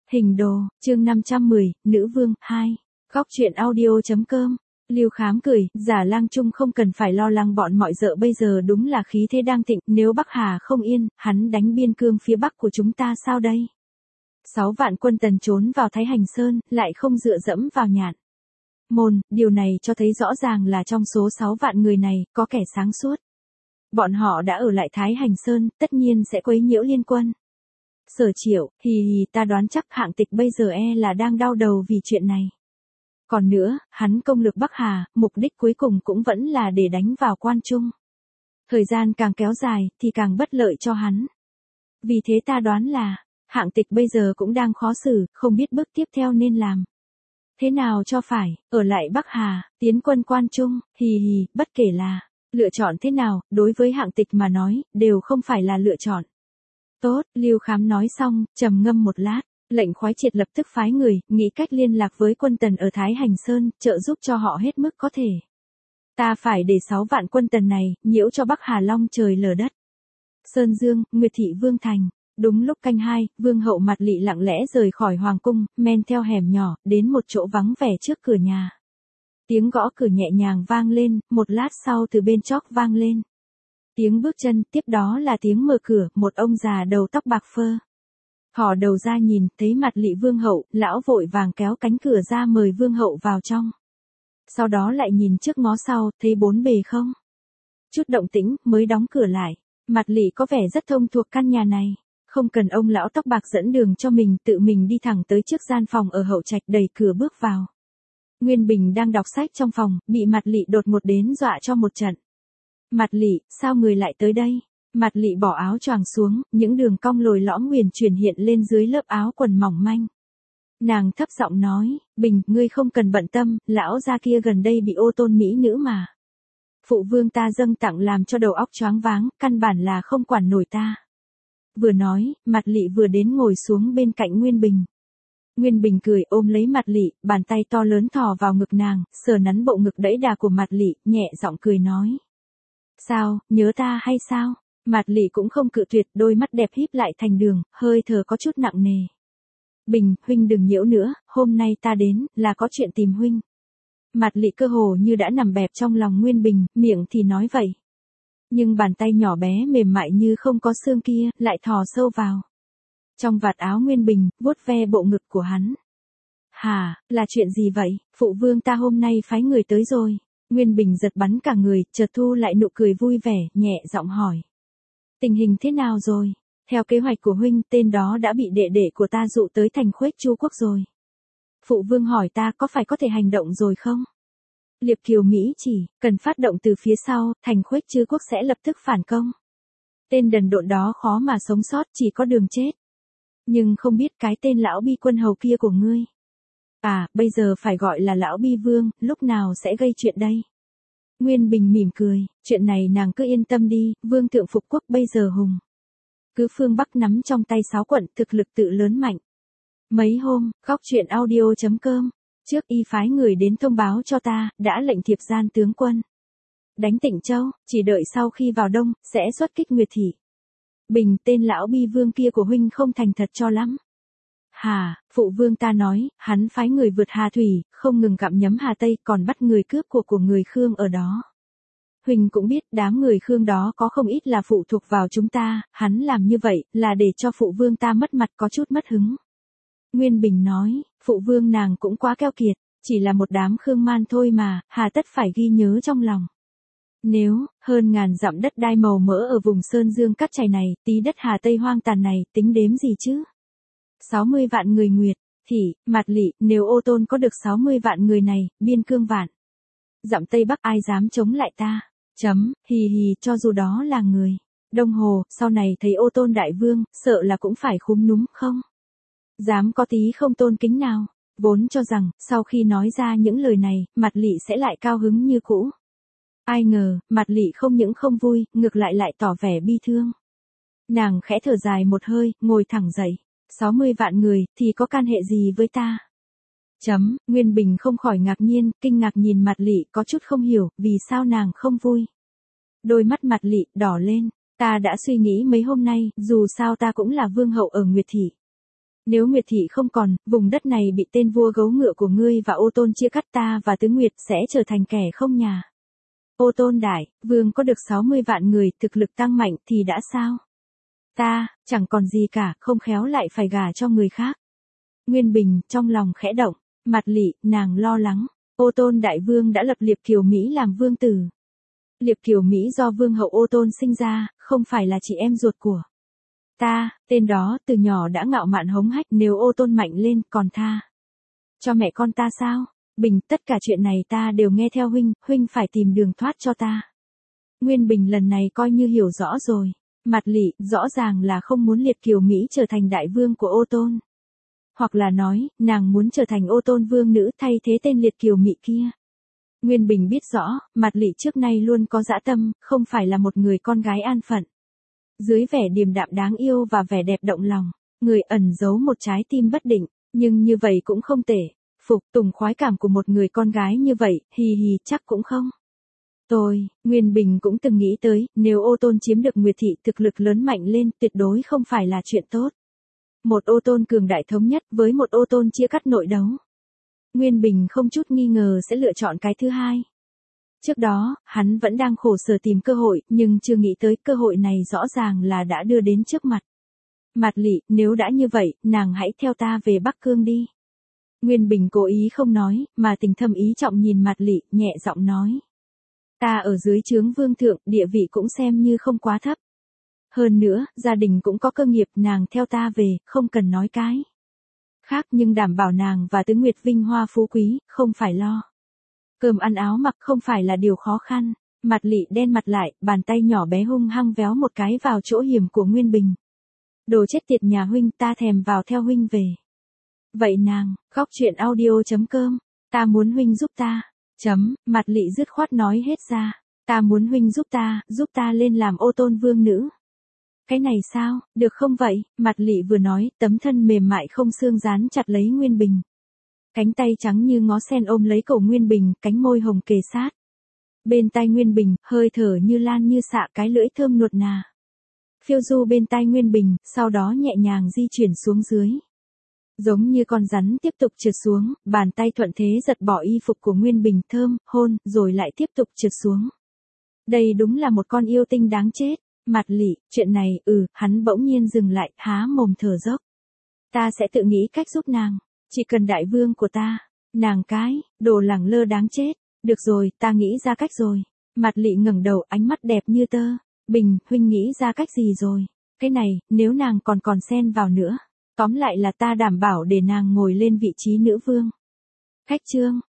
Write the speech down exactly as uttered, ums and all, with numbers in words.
Hình đồ, chương năm trăm mười, Nữ Vương, hai. Góc truyện audio.com. Lưu Khám cười, Giả Lang Trung không cần phải lo lắng bọn mọi dợ bây giờ đúng là khí thế đang thịnh, nếu Bắc Hà không yên, hắn đánh biên cương phía bắc của chúng ta sao đây? Sáu vạn quân Tần trốn vào Thái Hành Sơn, lại không dựa dẫm vào Nhạn Môn, điều này cho thấy rõ ràng là trong số sáu vạn người này, có kẻ sáng suốt. Bọn họ đã ở lại Thái Hành Sơn, tất nhiên sẽ quấy nhiễu liên quân. Sở Triệu, hì hì, ta đoán chắc Hạng Tịch bây giờ e là đang đau đầu vì chuyện này. Còn nữa, hắn công lược Bắc Hà, mục đích cuối cùng cũng vẫn là để đánh vào Quan Trung. Thời gian càng kéo dài, thì càng bất lợi cho hắn. Vì thế ta đoán là, Hạng Tịch bây giờ cũng đang khó xử, không biết bước tiếp theo nên làm thế nào cho phải, ở lại Bắc Hà, tiến quân Quan Trung, hì hì, bất kể là lựa chọn thế nào, đối với Hạng Tịch mà nói, đều không phải là lựa chọn tốt. Lưu Khám nói xong, trầm ngâm một lát, lệnh khoái triệt lập tức phái người, nghĩ cách liên lạc với quân Tần ở Thái Hành Sơn, trợ giúp cho họ hết mức có thể. Ta phải để sáu vạn quân Tần này, nhiễu cho Bắc Hà long trời lở đất. Sơn Dương, Nguyệt Thị Vương Thành. Đúng lúc canh hai, Vương hậu Mặt Lị lặng lẽ rời khỏi hoàng cung, men theo hẻm nhỏ, đến một chỗ vắng vẻ trước cửa nhà. Tiếng gõ cửa nhẹ nhàng vang lên, một lát sau từ bên chóp vang lên tiếng bước chân, tiếp đó là tiếng mở cửa, một ông già đầu tóc bạc phơ. Thò đầu ra nhìn, thấy Mặt Lị Vương hậu, lão vội vàng kéo cánh cửa ra mời Vương hậu vào trong. Sau đó lại nhìn trước ngó sau, thấy bốn bề không chút động tĩnh, mới đóng cửa lại. Mặt Lị có vẻ rất thông thuộc căn nhà này, không cần ông lão tóc bạc dẫn đường cho mình, tự mình đi thẳng tới trước gian phòng ở hậu trạch, đẩy cửa bước vào. Nguyên Bình đang đọc sách trong phòng, bị Mặt Lị đột ngột đến dọa cho một trận. Mặt Lị, sao người lại tới đây? Mặt Lị bỏ áo choàng xuống, những đường cong lồi lõm huyền chuyển hiện lên dưới lớp áo quần mỏng manh. Nàng thấp giọng nói, Bình, ngươi không cần bận tâm, lão gia kia gần đây bị ô tôn mỹ nữ mà. Phụ vương ta dâng tặng làm cho đầu óc choáng váng, căn bản là không quản nổi ta. Vừa nói, Mặt Lị vừa đến ngồi xuống bên cạnh Nguyên Bình. Nguyên Bình cười ôm lấy Mặt Lị, bàn tay to lớn thò vào ngực nàng, sờ nắn bộ ngực đẫy đà của Mặt Lị, nhẹ giọng cười nói. Sao, nhớ ta hay sao? Mặt Lị cũng không cự tuyệt, đôi mắt đẹp híp lại thành đường, hơi thở có chút nặng nề. Bình, huynh đừng nhiễu nữa, hôm nay ta đến, là có chuyện tìm huynh. Mặt Lị cơ hồ như đã nằm bẹp trong lòng Nguyên Bình, miệng thì nói vậy. Nhưng bàn tay nhỏ bé mềm mại như không có xương kia, lại thò sâu vào trong vạt áo Nguyên Bình, vuốt ve bộ ngực của hắn. Hà, là chuyện gì vậy? Phụ vương ta hôm nay phái người tới rồi. Nguyên Bình giật bắn cả người, chợt thu lại nụ cười vui vẻ, nhẹ giọng hỏi. Tình hình thế nào rồi? Theo kế hoạch của huynh, tên đó đã bị đệ đệ của ta dụ tới thành Khuếch Chu Quốc rồi. Phụ vương hỏi ta có phải có thể hành động rồi không? Liệp Kiều Mỹ chỉ, cần phát động từ phía sau, thành Khuếch Chư Quốc sẽ lập tức phản công. Tên đần độn đó khó mà sống sót, chỉ có đường chết. Nhưng không biết cái tên lão bi quân hầu kia của ngươi. À, bây giờ phải gọi là lão bi vương, lúc nào sẽ gây chuyện đây? Nguyên Bình mỉm cười, chuyện này nàng cứ yên tâm đi, vương thượng phục quốc bây giờ hùng. Cứ phương Bắc nắm trong tay sáu quận, thực lực tự lớn mạnh. Mấy hôm, góc truyện audio.com, trước y phái người đến thông báo cho ta, đã lệnh thiệp gian tướng quân đánh Tịnh Châu, chỉ đợi sau khi vào đông, sẽ xuất kích Nguyệt Thị. Bình, tên lão bi vương kia của huynh không thành thật cho lắm. Hà, phụ vương ta nói, hắn phái người vượt Hà Thủy, không ngừng gặm nhấm Hà Tây, còn bắt người cướp của của người Khương ở đó. Huynh cũng biết, đám người Khương đó có không ít là phụ thuộc vào chúng ta, hắn làm như vậy, là để cho phụ vương ta mất mặt, có chút mất hứng. Nguyên Bình nói, phụ vương nàng cũng quá keo kiệt, chỉ là một đám Khương man thôi mà, hà tất phải ghi nhớ trong lòng. Nếu, hơn ngàn dặm đất đai màu mỡ ở vùng Sơn Dương cát chảy này, tí đất Hà Tây hoang tàn này, tính đếm gì chứ? sáu mươi vạn người Nguyệt, thì, Mặt Lị, nếu ô tôn có được sáu mươi vạn người này, biên cương vạn dặm Tây Bắc ai dám chống lại ta? Chấm, hì hì, cho dù đó là người Đông Hồ, sau này thấy ô tôn đại vương, sợ là cũng phải khúm núm không? Dám có tí không tôn kính nào. Vốn cho rằng, sau khi nói ra những lời này, Mặt Lị sẽ lại cao hứng như cũ. Ai ngờ, Mặt Lị không những không vui, ngược lại lại tỏ vẻ bi thương. Nàng khẽ thở dài một hơi, ngồi thẳng dậy. sáu mươi vạn người, thì có can hệ gì với ta? Chấm, Nguyên Bình không khỏi ngạc nhiên, kinh ngạc nhìn Mặt Lị, có chút không hiểu, vì sao nàng không vui. Đôi mắt Mặt Lị đỏ lên, ta đã suy nghĩ mấy hôm nay, dù sao ta cũng là vương hậu ở Nguyệt Thị. Nếu Nguyệt thị không còn, vùng đất này bị tên vua gấu ngựa của ngươi và Ô Tôn chia cắt, ta và Tứ Nguyệt sẽ trở thành kẻ không nhà. Ô Tôn đại, vương có được sáu mươi vạn người, thực lực tăng mạnh thì đã sao? Ta, chẳng còn gì cả, không khéo lại phải gả cho người khác. Nguyên Bình, trong lòng khẽ động, mặt lị, nàng lo lắng. Ô Tôn đại vương đã lập Liệp Kiều Mỹ làm vương tử. Liệp Kiều Mỹ do vương hậu Ô Tôn sinh ra, không phải là chị em ruột của ta, tên đó từ nhỏ đã ngạo mạn hống hách, nếu Ô Tôn mạnh lên còn tha cho mẹ con ta sao? Bình, tất cả chuyện này ta đều nghe theo huynh, huynh phải tìm đường thoát cho ta. Nguyên Bình lần này coi như hiểu rõ rồi. Mặt lị, rõ ràng là không muốn Liệp Kiều Mỹ trở thành đại vương của Ô Tôn. Hoặc là nói, nàng muốn trở thành Ô Tôn vương nữ thay thế tên Liệp Kiều Mỹ kia. Nguyên Bình biết rõ, Mặt lị trước nay luôn có dã tâm, không phải là một người con gái an phận. Dưới vẻ điềm đạm đáng yêu và vẻ đẹp động lòng, người ẩn giấu một trái tim bất định, nhưng như vậy cũng không tệ. Phục tùng khoái cảm của một người con gái như vậy, hì hì, chắc cũng không. Tôi, Nguyên Bình cũng từng nghĩ tới, nếu Ô Tôn chiếm được Nguyệt thị, thực lực lớn mạnh lên, tuyệt đối không phải là chuyện tốt. Một Ô Tôn cường đại thống nhất với một Ô Tôn chia cắt nội đấu. Nguyên Bình không chút nghi ngờ sẽ lựa chọn cái thứ hai. Trước đó, hắn vẫn đang khổ sở tìm cơ hội, nhưng chưa nghĩ tới cơ hội này rõ ràng là đã đưa đến trước mặt. Mặt lị, nếu đã như vậy, nàng hãy theo ta về Bắc Cương đi. Nguyên Bình cố ý không nói, mà tình thâm ý trọng nhìn Mặt lị, nhẹ giọng nói. Ta ở dưới trướng vương thượng, địa vị cũng xem như không quá thấp. Hơn nữa, gia đình cũng có cơ nghiệp, nàng theo ta về, không cần nói cái khác, nhưng đảm bảo nàng và Tứ Nguyệt vinh hoa phú quý, không phải lo. Cơm ăn áo mặc không phải là điều khó khăn. Mặt lị đen mặt lại, bàn tay nhỏ bé hung hăng véo một cái vào chỗ hiểm của Nguyên Bình. Đồ chết tiệt nhà huynh, ta thèm vào theo huynh về. Vậy nàng, góc truyện audio chấm com, ta muốn huynh giúp ta. Chấm, Mặt lị dứt khoát nói hết ra. Ta muốn huynh giúp ta, giúp ta lên làm Ô Tôn vương nữ. Cái này sao, được không vậy? Mặt lị vừa nói, tấm thân mềm mại không xương dán chặt lấy Nguyên Bình. Cánh tay trắng như ngó sen ôm lấy cổ Nguyên Bình, cánh môi hồng kề sát. Bên tai Nguyên Bình, hơi thở như lan như xạ, cái lưỡi thơm nuột nà. Phiêu du bên tai Nguyên Bình, sau đó nhẹ nhàng di chuyển xuống dưới. Giống như con rắn tiếp tục trượt xuống, bàn tay thuận thế giật bỏ y phục của Nguyên Bình, thơm, hôn, rồi lại tiếp tục trượt xuống. Đây đúng là một con yêu tinh đáng chết. Mặt lị, chuyện này, ừ, hắn bỗng nhiên dừng lại, há mồm thở dốc. Ta sẽ tự nghĩ cách giúp nàng. Chỉ cần đại vương của ta. Nàng cái, đồ lẳng lơ đáng chết. Được rồi, ta nghĩ ra cách rồi. Mặt lị ngẩng đầu, ánh mắt đẹp như tơ. Bình, huynh nghĩ ra cách gì rồi? Cái này, nếu nàng còn còn xen vào nữa. Tóm lại là ta đảm bảo để nàng ngồi lên vị trí nữ vương. Cách chương.